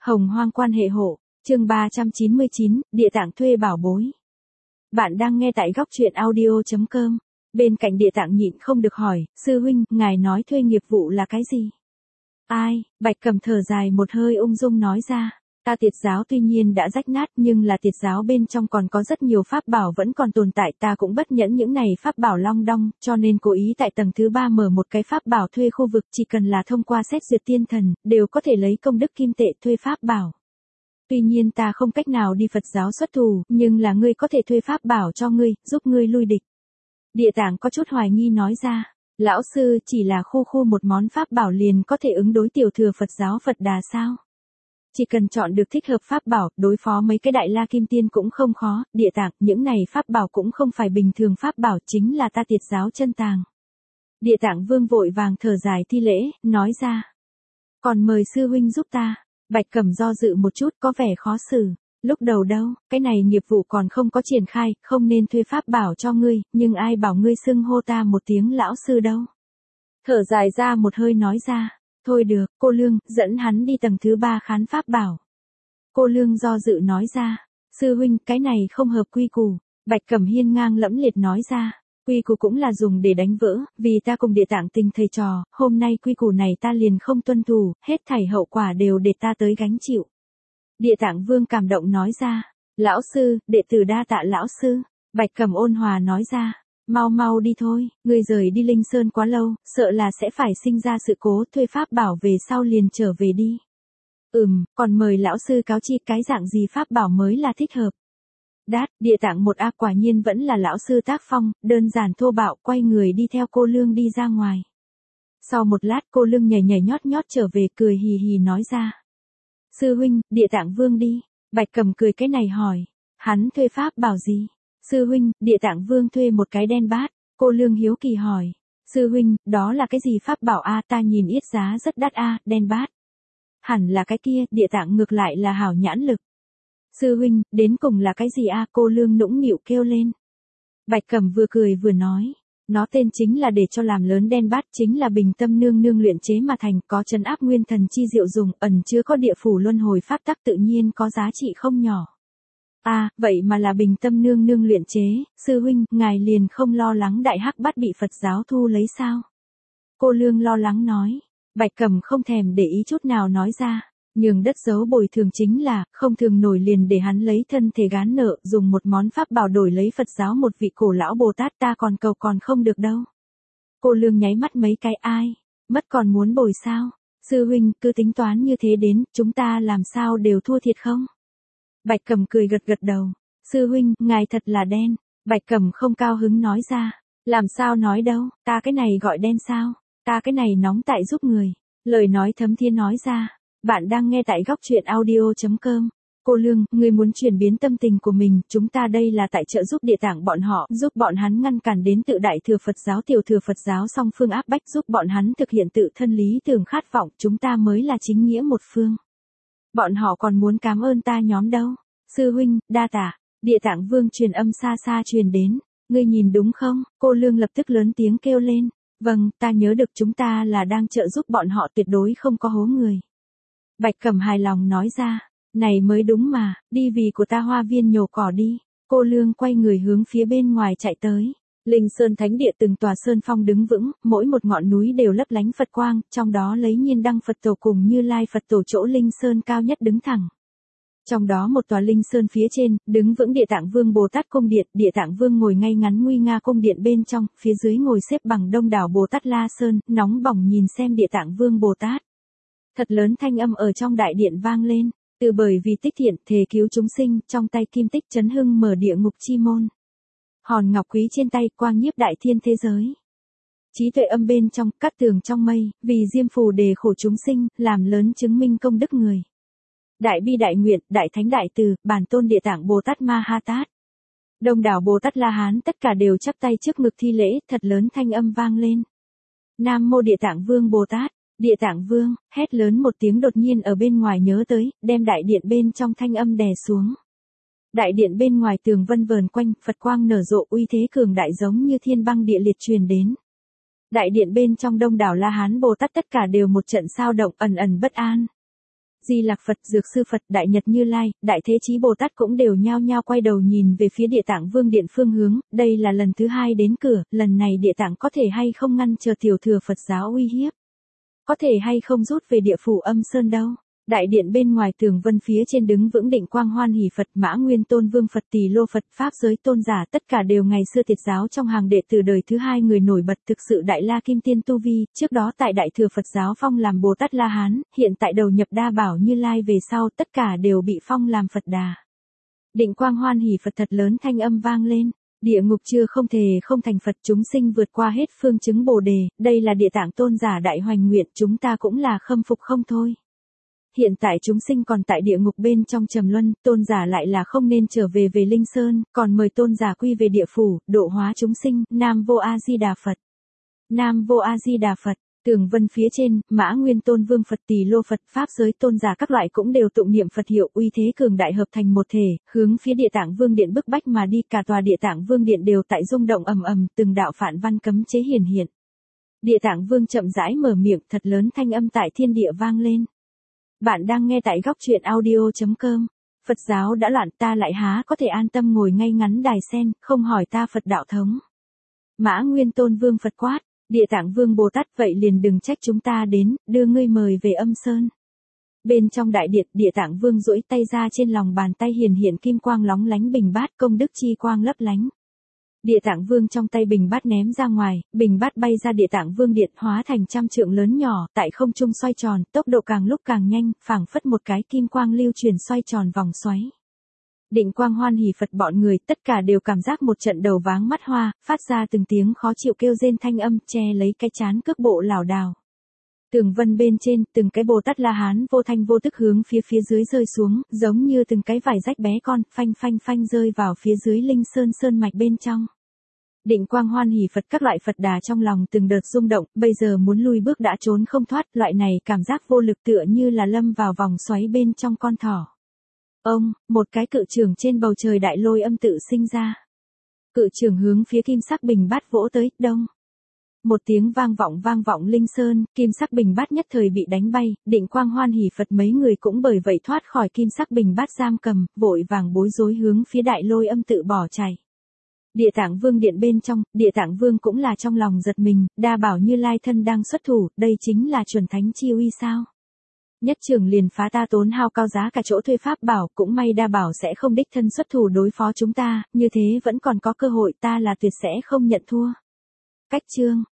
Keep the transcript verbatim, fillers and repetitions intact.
Hồng hoang quan hệ hộ, chương ba trăm chín mươi chín, địa tạng thuê bảo bối. Bạn đang nghe tại góc truyện audio.com. Bên cạnh địa tạng nhịn không được hỏi, sư huynh, ngài nói thuê nghiệp vụ là cái gì? Ai, Bạch Cầm thở dài một hơi ung dung nói ra. Ta Tiệt giáo tuy nhiên đã rách nát nhưng là Tiệt giáo bên trong còn có rất nhiều pháp bảo vẫn còn tồn tại, ta cũng bất nhẫn những này pháp bảo long đong, cho nên cố ý tại tầng thứ ba mở một cái pháp bảo thuê khu vực, chỉ cần là thông qua xét duyệt tiên thần, đều có thể lấy công đức kim tệ thuê pháp bảo. Tuy nhiên ta không cách nào đi Phật giáo xuất thủ, nhưng là ngươi có thể thuê pháp bảo cho ngươi, giúp ngươi lui địch. Địa tạng có chút hoài nghi nói ra, lão sư chỉ là khu khu một món pháp bảo liền có thể ứng đối tiểu thừa Phật giáo Phật Đà sao? Chỉ cần chọn được thích hợp pháp bảo, đối phó mấy cái đại la kim tiên cũng không khó, địa tạng, những này pháp bảo cũng không phải bình thường pháp bảo, chính là ta Tiệt giáo chân tàng. Địa tạng vương vội vàng thở dài thi lễ, nói ra. Còn mời sư huynh giúp ta. Bạch Cẩm do dự một chút có vẻ khó xử. Lúc đầu đâu, cái này nghiệp vụ còn không có triển khai, không nên thuê pháp bảo cho ngươi, nhưng ai bảo ngươi xưng hô ta một tiếng lão sư đâu. Thở dài ra một hơi nói ra. Thôi được, cô Lương, dẫn hắn đi tầng thứ ba khán pháp bảo. Cô Lương do dự nói ra. Sư huynh, cái này không hợp quy củ. Bạch Cẩm hiên ngang lẫm liệt nói ra. Quy củ cũng là dùng để đánh vỡ, vì ta cùng địa tạng tình thầy trò, hôm nay quy củ này ta liền không tuân thủ, hết thảy hậu quả đều để ta tới gánh chịu. Địa tạng vương cảm động nói ra. Lão sư, đệ tử đa tạ lão sư. Bạch Cẩm ôn hòa nói ra. Mau mau đi thôi, ngươi rời đi Linh Sơn quá lâu, sợ là sẽ phải sinh ra sự cố, thuê pháp bảo về sau liền trở về đi. Ừm, còn mời lão sư cáo chi cái dạng gì pháp bảo mới là thích hợp. Đát, địa tạng một a quả nhiên vẫn là lão sư tác phong, đơn giản thô bạo, quay người đi theo cô Lương đi ra ngoài. Sau một lát cô Lương nhảy nhảy nhót nhót trở về cười hì hì nói ra. Sư huynh, địa tạng vương đi. Bạch Cầm cười cái này hỏi. Hắn thuê pháp bảo gì? Sư huynh, địa tạng vương thuê một cái đen bát. Cô Lương hiếu kỳ hỏi. Sư huynh, đó là cái gì pháp bảo a? Ta nhìn yết giá rất đắt a, đen bát. Hẳn là cái kia, địa tạng ngược lại là hảo nhãn lực. Sư huynh, đến cùng là cái gì a? Cô Lương nũng nịu kêu lên. Bạch Cẩm vừa cười vừa nói. Nó tên chính là để cho làm lớn đen bát, chính là bình tâm nương nương luyện chế mà thành, có trấn áp nguyên thần chi diệu dùng, ẩn chứa có địa phủ luân hồi pháp tắc, tự nhiên có giá trị không nhỏ. A, à, vậy mà là bình tâm nương nương luyện chế, sư huynh, ngài liền không lo lắng đại hắc bát bị Phật giáo thu lấy sao? Cô Lương lo lắng nói. Bạch Cẩm không thèm để ý chút nào nói ra. Nhường đất giấu bồi thường chính là, không thường nổi liền để hắn lấy thân thể gán nợ, dùng một món pháp bảo đổi lấy Phật giáo một vị cổ lão Bồ Tát, ta còn cầu còn không được đâu. Cô Lương nháy mắt mấy cái ai, mất còn muốn bồi sao? Sư huynh, cứ tính toán như thế đến, chúng ta làm sao đều thua thiệt không? Bạch Cẩm cười gật gật đầu. Sư huynh, ngài thật là đen. Bạch Cẩm không cao hứng nói ra. Làm sao nói đâu, ta cái này gọi đen sao? Ta cái này nóng tại giúp người. Lời nói thấm thiên nói ra. Bạn đang nghe tại góc truyện audio.com. Cô Lương, người muốn chuyển biến tâm tình của mình, chúng ta đây là tại trợ giúp địa tạng bọn họ, giúp bọn hắn ngăn cản đến tự đại thừa Phật giáo tiểu thừa Phật giáo song phương áp bách, giúp bọn hắn thực hiện tự thân lý tưởng khát vọng, chúng ta mới là chính nghĩa một phương. Bọn họ còn muốn cảm ơn ta nhóm đâu. Sư huynh, đa tạ. Địa tạng vương truyền âm xa xa truyền đến. Ngươi nhìn đúng không? Cô Lương lập tức lớn tiếng kêu lên. Vâng, ta nhớ được chúng ta là đang trợ giúp bọn họ, tuyệt đối không có hố người. Bạch Cẩm hài lòng nói ra. Này mới đúng mà, đi vì của ta hoa viên nhổ cỏ đi. Cô Lương quay người hướng phía bên ngoài chạy tới. Linh Sơn Thánh Địa từng tòa sơn phong đứng vững, mỗi một ngọn núi đều lấp lánh Phật quang, trong đó lấy Nhiên Đăng Phật Tổ cùng Như Lai Phật Tổ chỗ Linh Sơn cao nhất đứng thẳng. Trong đó một tòa Linh Sơn phía trên, đứng vững Địa Tạng Vương Bồ Tát cung điện, Địa Tạng Vương ngồi ngay ngắn nguy nga cung điện bên trong, phía dưới ngồi xếp bằng đông đảo Bồ Tát La Sơn, nóng bỏng nhìn xem Địa Tạng Vương Bồ Tát. Thật lớn thanh âm ở trong đại điện vang lên, từ bởi vì tích thiện, thề cứu chúng sinh, trong tay kim tích chấn hưng mở địa ngục chi môn. Hòn ngọc quý trên tay, quang nhiếp đại thiên thế giới. Trí tuệ âm bên trong, cát tường trong mây, vì diêm phù đề khổ chúng sinh, làm lớn chứng minh công đức người. Đại bi đại nguyện, đại thánh đại từ, bản tôn Địa Tạng Bồ Tát Ma Ha Tát. Đông đảo Bồ Tát La Hán tất cả đều chắp tay trước ngực thi lễ, thật lớn thanh âm vang lên. Nam mô Địa Tạng Vương Bồ Tát. Địa Tạng Vương, hét lớn một tiếng đột nhiên ở bên ngoài nhớ tới, đem đại điện bên trong thanh âm đè xuống. Đại điện bên ngoài tường vân vờn quanh, Phật quang nở rộ, uy thế cường đại giống như thiên băng địa liệt truyền đến. Đại điện bên trong đông đảo La Hán Bồ Tát tất cả đều một trận sao động, ẩn ẩn bất an. Di Lặc Phật, Dược Sư Phật, Đại Nhật Như Lai, Đại Thế Chí Bồ Tát cũng đều nhao nhao quay đầu nhìn về phía Địa Tạng Vương điện phương hướng, đây là lần thứ hai đến cửa, lần này Địa Tạng có thể hay không ngăn chờ tiểu thừa Phật giáo uy hiếp? Có thể hay không rút về địa phủ Âm Sơn đâu? Đại điện bên ngoài tường vân phía trên đứng vững Định Quang Hoan Hỷ Phật, Mã Nguyên Tôn Vương Phật, Tỳ Lô Phật, Pháp Giới Tôn giả, tất cả đều ngày xưa tiệt giáo trong hàng đệ tử đời thứ hai người nổi bật, thực sự Đại La Kim Tiên tu vi, trước đó tại Đại Thừa Phật giáo phong làm Bồ Tát La Hán, hiện tại đầu nhập Đa Bảo Như Lai về sau, tất cả đều bị phong làm Phật Đà. Định Quang Hoan Hỷ Phật thật lớn thanh âm vang lên. Địa ngục chưa không thể không thành Phật, chúng sinh vượt qua hết phương chứng Bồ đề, đây là Địa Tạng Tôn giả đại hoành nguyện, chúng ta cũng là khâm phục không thôi. Hiện tại chúng sinh còn tại địa ngục bên trong trầm luân, Tôn giả lại là không nên trở về về Linh Sơn, còn mời Tôn giả quy về địa phủ, độ hóa chúng sinh. Nam Vô A Di Đà Phật. Nam Vô A Di Đà Phật. Tường vân phía trên, Mã Nguyên Tôn Vương Phật, Tỳ Lô Phật, Pháp Giới Tôn giả các loại cũng đều tụng niệm Phật hiệu, uy thế cường đại hợp thành một thể, hướng phía Địa Tạng Vương điện bức bách mà đi, cả tòa Địa Tạng Vương điện đều tại rung động ầm ầm, từng đạo phản văn cấm chế hiển hiện. Địa Tạng Vương chậm rãi mở miệng, thật lớn thanh âm tại thiên địa vang lên. Bạn đang nghe tại góc truyện audio chấm com. Phật giáo đã loạn, ta lại há có thể an tâm ngồi ngay ngắn đài sen, không hỏi ta Phật đạo thống. Mã Nguyên Tôn Vương Phật quát, Địa Tạng Vương Bồ Tát, vậy liền đừng trách chúng ta đến, đưa ngươi mời về Âm Sơn. Bên trong đại điện, Địa Tạng Vương duỗi tay ra, trên lòng bàn tay hiển hiện kim quang lóng lánh bình bát, công đức chi quang lấp lánh. Địa Tạng Vương trong tay bình bát ném ra ngoài, bình bát bay ra Địa Tạng Vương điện, hóa thành trăm trượng lớn nhỏ, tại không trung xoay tròn, tốc độ càng lúc càng nhanh, phảng phất một cái kim quang lưu truyền xoay tròn vòng xoáy. Định Quang Hoan Hỷ Phật bọn người, tất cả đều cảm giác một trận đầu váng mắt hoa, phát ra từng tiếng khó chịu kêu rên thanh âm, che lấy cái chán cước bộ lảo đảo. Tường vân bên trên, từng cái Bồ Tát La Hán vô thanh vô tức hướng phía phía dưới rơi xuống, giống như từng cái vải rách bé con, phanh phanh phanh rơi vào phía dưới Linh Sơn sơn mạch bên trong. Định Quang Hoan Hỷ Phật các loại Phật Đà trong lòng từng đợt rung động, bây giờ muốn lui bước đã trốn không thoát, loại này cảm giác vô lực tựa như là lâm vào vòng xoáy bên trong con thỏ. Ông, một cái cự trường trên bầu trời đại lôi âm tự sinh ra. Cự trường hướng phía kim sắc bình bát vỗ tới, đông. Một tiếng vang vọng vang vọng Linh Sơn, kim sắc bình bát nhất thời bị đánh bay, Định Quang Hoan Hỷ Phật mấy người cũng bởi vậy thoát khỏi kim sắc bình bát giam cầm, vội vàng bối rối hướng phía đại lôi âm tự bỏ chạy. Địa Tạng Vương điện bên trong, Địa Tạng Vương cũng là trong lòng giật mình, Đa Bảo Như Lai thân đang xuất thủ, đây chính là chuẩn thánh chi uy sao? Nhất trường liền phá ta tốn hao cao giá cả chỗ thuê pháp bảo, cũng may Đa Bảo sẽ không đích thân xuất thủ đối phó chúng ta, như thế vẫn còn có cơ hội, ta là tuyệt sẽ không nhận thua. Cách chương